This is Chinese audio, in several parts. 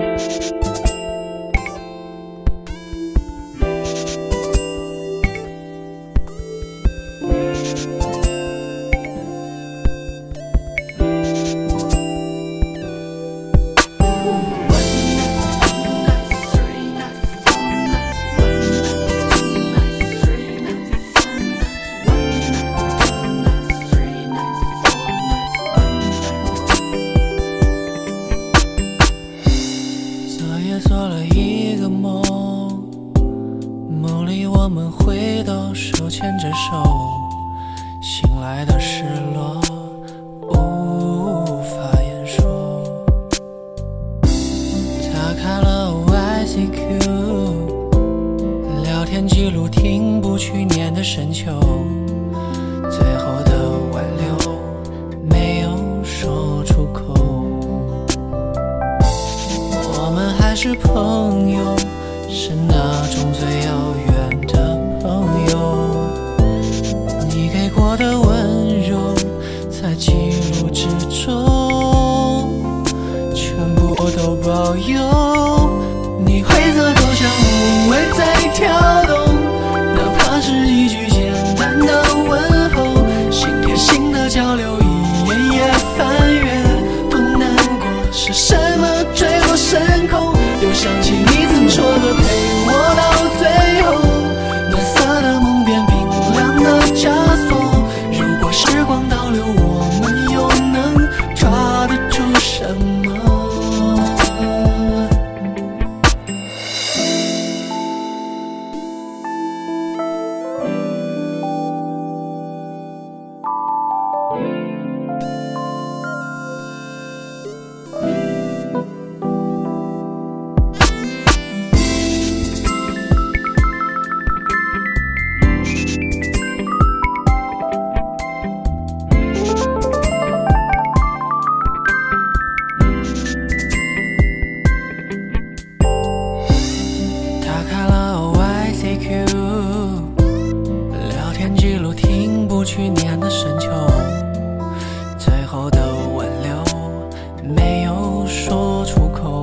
做了一个梦，梦里我们回到手牵着手，醒来的失落无法言说。打开了 ICQ， 聊天记录停不去年的深秋，最后的挽留没有说出口。我们还是朋友，是那种最遥远的朋友。你给过的温柔，在记录之中，全部我都保有。你灰色头像无谓在跳动，哪怕是一句简单的问候，心贴心的交流，一页页翻阅，多难过，是什么坠落深空？又想起你曾说的陪我到最后，暖色的梦变冰凉的枷锁。如果时光倒流，我们又能抓得住什么？聊天记录停不去年的深秋，最后的挽留没有说出口。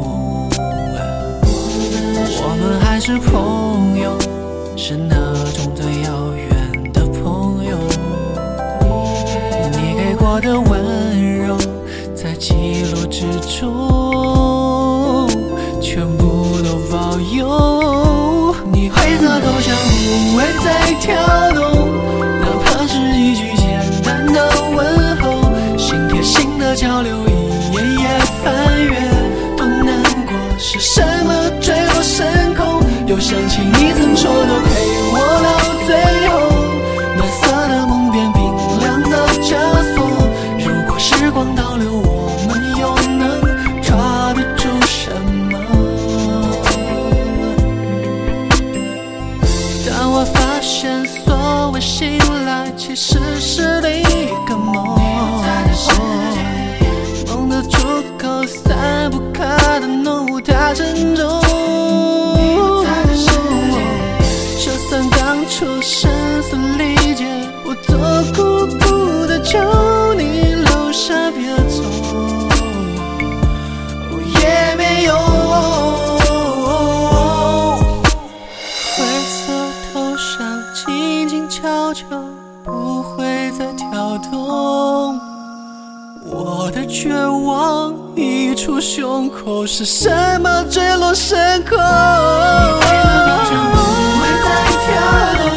我们还是朋友，是那种最遥远的朋友。你给过的温柔，在记录之中，全部都保有。你灰色头像无谓在跳动，哪怕是一句简单的问候，心贴心的交流，一页页翻阅，多难过，是什么坠落深空？又想起你曾说的陪我到最后，暖色的梦变冰凉的枷锁。如果时光倒流，我们又能抓得住什么？但我发现所谓醒来其实是另一个梦，梦的出口散不开的浓雾太沉重。就算当初声嘶力竭，我做孤独的求你留下别走，也没用。静静悄悄，不会再跳动。我的绝望溢出胸口，是什么坠落深空？你灰色头像不会再跳动，